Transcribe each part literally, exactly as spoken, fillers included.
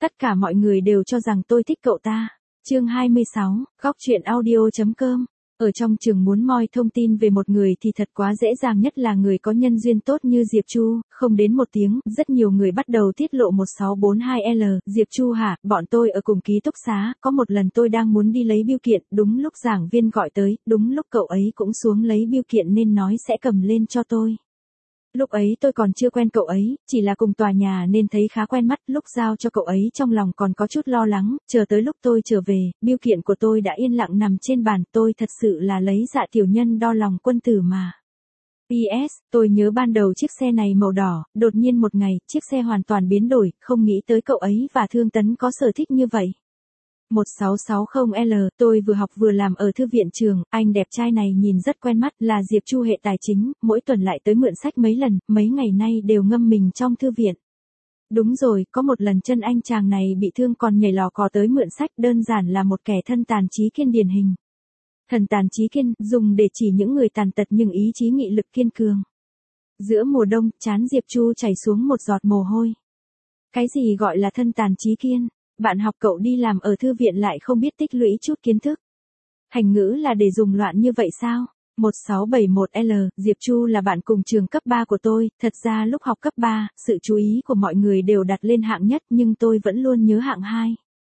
Tất cả mọi người đều cho rằng tôi thích cậu ta. Chương hai mươi sáu, góc truyện audio chấm com. Ở trong trường muốn moi thông tin về một người thì thật quá dễ dàng, nhất là người có nhân duyên tốt như Diệp Chu. Không đến một tiếng, rất nhiều người bắt đầu tiết lộ một sáu bốn hai L. Diệp Chu hả, bọn tôi ở cùng ký túc xá, có một lần tôi đang muốn đi lấy bưu kiện, đúng lúc giảng viên gọi tới, đúng lúc cậu ấy cũng xuống lấy bưu kiện nên nói sẽ cầm lên cho tôi. Lúc ấy tôi còn chưa quen cậu ấy, chỉ là cùng tòa nhà nên thấy khá quen mắt, lúc giao cho cậu ấy trong lòng còn có chút lo lắng, chờ tới lúc tôi trở về, bưu kiện của tôi đã yên lặng nằm trên bàn, tôi thật sự là lấy dạ tiểu nhân đo lòng quân tử mà. pê ét, tôi nhớ ban đầu chiếc xe này màu đỏ, đột nhiên một ngày, chiếc xe hoàn toàn biến đổi, không nghĩ tới cậu ấy và Thương Tấn có sở thích như vậy. một sáu sáu không L, tôi vừa học vừa làm ở thư viện trường, anh đẹp trai này nhìn rất quen mắt, là Diệp Chu hệ tài chính, mỗi tuần lại tới mượn sách mấy lần, mấy ngày nay đều ngâm mình trong thư viện. Đúng rồi, có một lần chân anh chàng này bị thương còn nhảy lò cò tới mượn sách, đơn giản là một kẻ thân tàn trí kiên điển hình. Thần tàn trí kiên, dùng để chỉ những người tàn tật nhưng ý chí nghị lực kiên cường. Giữa mùa đông, trán Diệp Chu chảy xuống một giọt mồ hôi. Cái gì gọi là thân tàn trí kiên? Bạn học cậu đi làm ở thư viện lại không biết tích lũy chút kiến thức. Thành ngữ là để dùng loạn như vậy sao? một sáu bảy một L, Diệp Chu là bạn cùng trường cấp ba của tôi, thật ra lúc học cấp ba, sự chú ý của mọi người đều đặt lên hạng nhất nhưng tôi vẫn luôn nhớ hạng hai.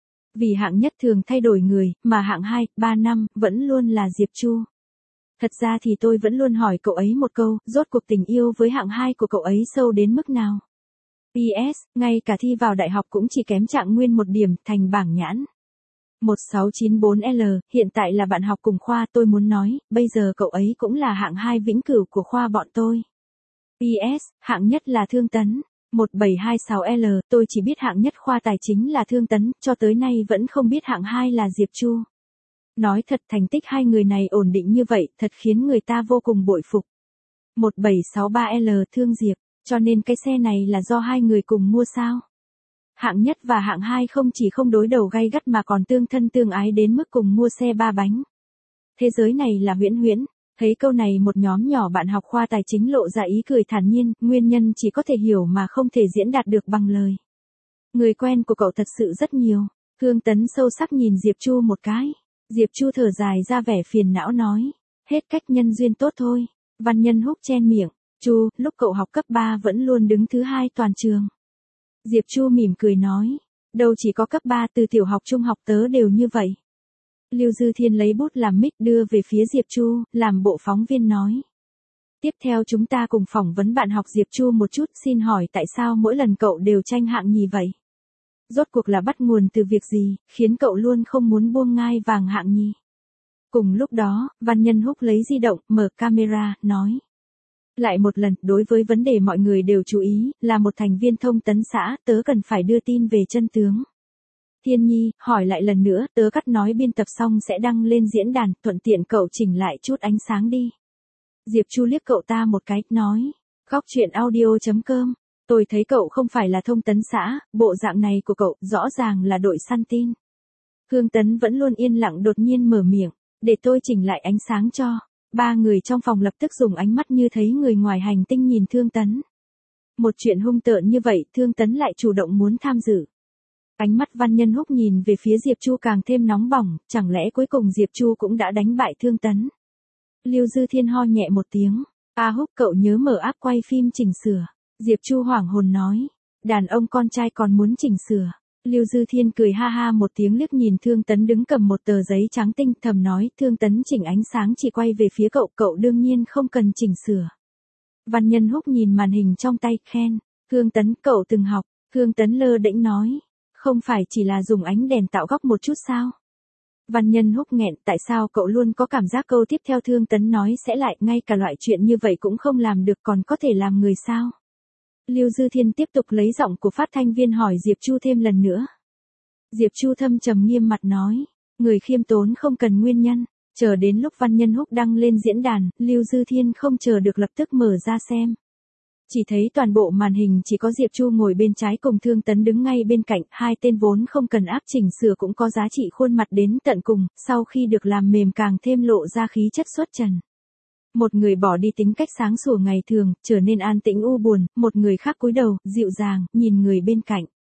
Vì hạng nhất thường thay đổi người, mà hạng hai, ba năm, vẫn luôn là Diệp Chu. Thật ra thì tôi vẫn luôn hỏi cậu ấy một câu, rốt cuộc tình yêu với hạng hai của cậu ấy sâu đến mức nào? pê ét, ngay cả thi vào đại học cũng chỉ kém trạng nguyên một điểm, thành bảng nhãn. một sáu chín bốn L, hiện tại là bạn học cùng khoa, tôi muốn nói, bây giờ cậu ấy cũng là hạng hai vĩnh cửu của khoa bọn tôi. pê ét, hạng nhất là Thương Tấn. một bảy hai sáu L, tôi chỉ biết hạng nhất khoa tài chính là Thương Tấn, cho tới nay vẫn không biết hạng hai là Diệp Chu. Nói thật, thành tích hai người này ổn định như vậy, thật khiến người ta vô cùng bội phục. một bảy sáu ba L, Thương Diệp. Cho nên cái xe này là do hai người cùng mua sao? Hạng nhất và hạng hai không chỉ không đối đầu gay gắt mà còn tương thân tương ái đến mức cùng mua xe ba bánh. Thế giới này là huyễn huyễn. Thấy câu này một nhóm nhỏ bạn học khoa tài chính lộ ra ý cười thản nhiên, nguyên nhân chỉ có thể hiểu mà không thể diễn đạt được bằng lời. Người quen của cậu thật sự rất nhiều. Thương Tấn sâu sắc nhìn Diệp Chu một cái. Diệp Chu thở dài ra vẻ phiền não nói. Hết cách nhân duyên tốt thôi. Văn Nhân Húc chen miệng. Chu, lúc cậu học cấp ba vẫn luôn đứng thứ hai toàn trường. Diệp Chu mỉm cười nói. Đâu chỉ có cấp ba, từ tiểu học trung học tớ đều như vậy. Lưu Dư Thiên lấy bút làm mic đưa về phía Diệp Chu, làm bộ phóng viên nói. Tiếp theo chúng ta cùng phỏng vấn bạn học Diệp Chu một chút, xin hỏi tại sao mỗi lần cậu đều tranh hạng nhì vậy? Rốt cuộc là bắt nguồn từ việc gì, khiến cậu luôn không muốn buông ngai vàng hạng nhì? Cùng lúc đó, Văn Nhân Húc lấy di động, mở camera, nói. Lại một lần, đối với vấn đề mọi người đều chú ý, là một thành viên thông tấn xã, tớ cần phải đưa tin về chân tướng. Thiên Nhi, hỏi lại lần nữa, tớ cắt nói biên tập xong sẽ đăng lên diễn đàn, thuận tiện cậu chỉnh lại chút ánh sáng đi. Diệp Chu liếc cậu ta một cái, nói. Góc truyện audio chấm com. Tôi thấy cậu không phải là thông tấn xã, bộ dạng này của cậu, rõ ràng là đội săn tin. Thương Tấn vẫn luôn yên lặng đột nhiên mở miệng, để tôi chỉnh lại ánh sáng cho. Ba người trong phòng lập tức dùng ánh mắt như thấy người ngoài hành tinh nhìn Thương Tấn. Một chuyện hung tợn như vậy, Thương Tấn lại chủ động muốn tham dự. Ánh mắt Văn Nhân Húc nhìn về phía Diệp Chu càng thêm nóng bỏng, chẳng lẽ cuối cùng Diệp Chu cũng đã đánh bại Thương Tấn. Lưu Dư Thiên ho nhẹ một tiếng. A Húc, cậu nhớ mở app quay phim chỉnh sửa. Diệp Chu hoảng hồn nói. Đàn ông con trai còn muốn chỉnh sửa. Lưu Dư Thiên cười ha ha một tiếng liếc nhìn Thương Tấn đứng cầm một tờ giấy trắng tinh, thầm nói, Thương Tấn chỉnh ánh sáng chỉ quay về phía cậu, cậu đương nhiên không cần chỉnh sửa. Văn Nhân Húc nhìn màn hình trong tay, khen, Thương Tấn, cậu từng học. Thương Tấn lơ đễnh nói, không phải chỉ là dùng ánh đèn tạo góc một chút sao? Văn Nhân Húc nghẹn, tại sao cậu luôn có cảm giác câu tiếp theo Thương Tấn nói sẽ lại, ngay cả loại chuyện như vậy cũng không làm được còn có thể làm người sao? Lưu Dư Thiên tiếp tục lấy giọng của phát thanh viên hỏi Diệp Chu thêm lần nữa. Diệp Chu thâm trầm nghiêm mặt nói, người khiêm tốn không cần nguyên nhân, chờ đến lúc Văn Nhân Húc đăng lên diễn đàn, Lưu Dư Thiên không chờ được lập tức mở ra xem. Chỉ thấy toàn bộ màn hình chỉ có Diệp Chu ngồi bên trái cùng Thương Tấn đứng ngay bên cạnh, hai tên vốn không cần áp chỉnh sửa cũng có giá trị khuôn mặt đến tận cùng, sau khi được làm mềm càng thêm lộ ra khí chất xuất trần. Một người bỏ đi tính cách sáng sủa ngày thường, trở nên an tĩnh u buồn, một người khác cúi đầu, dịu dàng, nhìn người bên cạnh.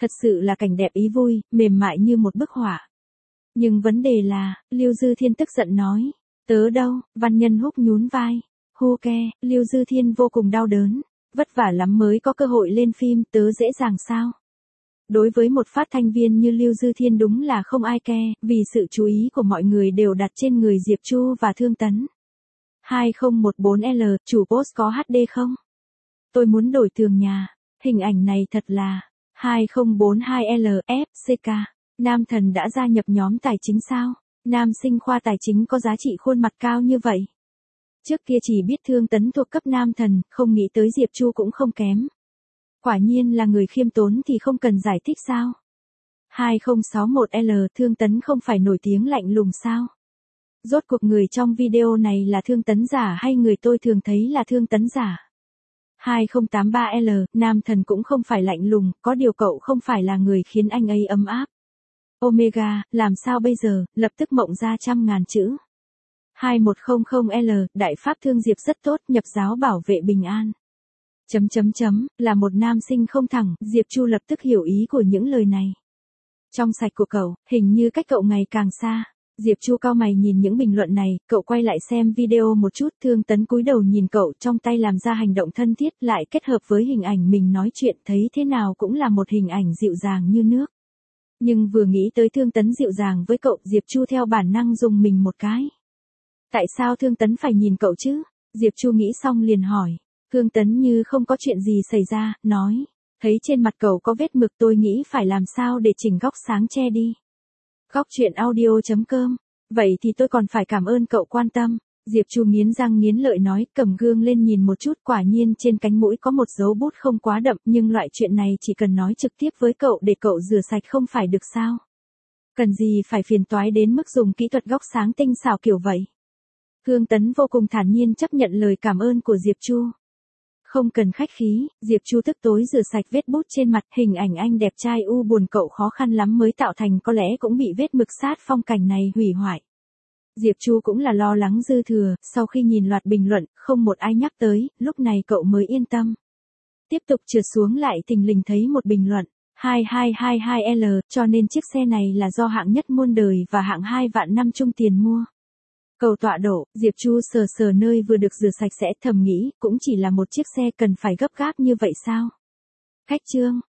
Thật sự là cảnh đẹp ý vui, mềm mại như một bức họa. Nhưng vấn đề là, Lưu Dư Thiên tức giận nói. Tớ đâu, Văn Nhân Húc nhún vai. Hu ke, Lưu Dư Thiên vô cùng đau đớn. Vất vả lắm mới có cơ hội lên phim, tớ dễ dàng sao? Đối với một phát thanh viên như Lưu Dư Thiên đúng là không ai ke, vì sự chú ý của mọi người đều đặt trên người Diệp Chu và Thương Tấn. hai không một bốn L, chủ post có hát đê không? Tôi muốn đổi tường nhà. Hình ảnh này thật là hai không bốn hai L, F, C K. Nam thần đã gia nhập nhóm tài chính sao? Nam sinh khoa tài chính có giá trị khuôn mặt cao như vậy. Trước kia chỉ biết Thương Tấn thuộc cấp nam thần, không nghĩ tới Diệp Chu cũng không kém. Quả nhiên là người khiêm tốn thì không cần giải thích sao? hai không sáu một L, Thương Tấn không phải nổi tiếng lạnh lùng sao? Rốt cuộc người trong video này là Thương Tấn giả hay người tôi thường thấy là Thương Tấn giả? hai không tám ba L, nam thần cũng không phải lạnh lùng, có điều cậu không phải là người khiến anh ấy ấm áp. Omega, làm sao bây giờ, lập tức mộng ra trăm ngàn chữ. hai một không không L, Đại Pháp Thương Diệp rất tốt, nhập giáo bảo vệ bình an. Chấm chấm chấm, là một nam sinh không thẳng, Diệp Chu lập tức hiểu ý của những lời này. Trong sạch của cậu, hình như cách cậu ngày càng xa. Diệp Chu cau mày nhìn những bình luận này, cậu quay lại xem video một chút, Thương Tấn cúi đầu nhìn cậu trong tay làm ra hành động thân thiết lại kết hợp với hình ảnh mình nói chuyện thấy thế nào cũng là một hình ảnh dịu dàng như nước. Nhưng vừa nghĩ tới Thương Tấn dịu dàng với cậu, Diệp Chu theo bản năng dùng mình một cái. Tại sao Thương Tấn phải nhìn cậu chứ? Diệp Chu nghĩ xong liền hỏi. Thương Tấn như không có chuyện gì xảy ra, nói. Thấy trên mặt cậu có vết mực tôi nghĩ phải làm sao để chỉnh góc sáng che đi. Góc chuyện audio chấm com. Vậy thì tôi còn phải cảm ơn cậu quan tâm. Diệp Chu nghiến răng nghiến lợi nói, cầm gương lên nhìn một chút, quả nhiên trên cánh mũi có một dấu bút không quá đậm, nhưng loại chuyện này chỉ cần nói trực tiếp với cậu để cậu rửa sạch không phải được sao? Cần gì phải phiền toái đến mức dùng kỹ thuật góc sáng tinh xảo kiểu vậy? Thương Tấn vô cùng thản nhiên chấp nhận lời cảm ơn của Diệp Chu. Không cần khách khí, Diệp Chu tức tối rửa sạch vết bút trên mặt, hình ảnh anh đẹp trai u buồn cậu khó khăn lắm mới tạo thành có lẽ cũng bị vết mực sát phong cảnh này hủy hoại. Diệp Chu cũng là lo lắng dư thừa, sau khi nhìn loạt bình luận, không một ai nhắc tới, lúc này cậu mới yên tâm. Tiếp tục trượt xuống lại thình lình thấy một bình luận, hai hai hai hai L, cho nên chiếc xe này là do hạng nhất muôn đời và hạng hai vạn năm chung tiền mua. Cầu tọa độ, Diệp Chu sờ sờ nơi vừa được rửa sạch sẽ thầm nghĩ, cũng chỉ là một chiếc xe cần phải gấp gáp như vậy sao? Khách trương,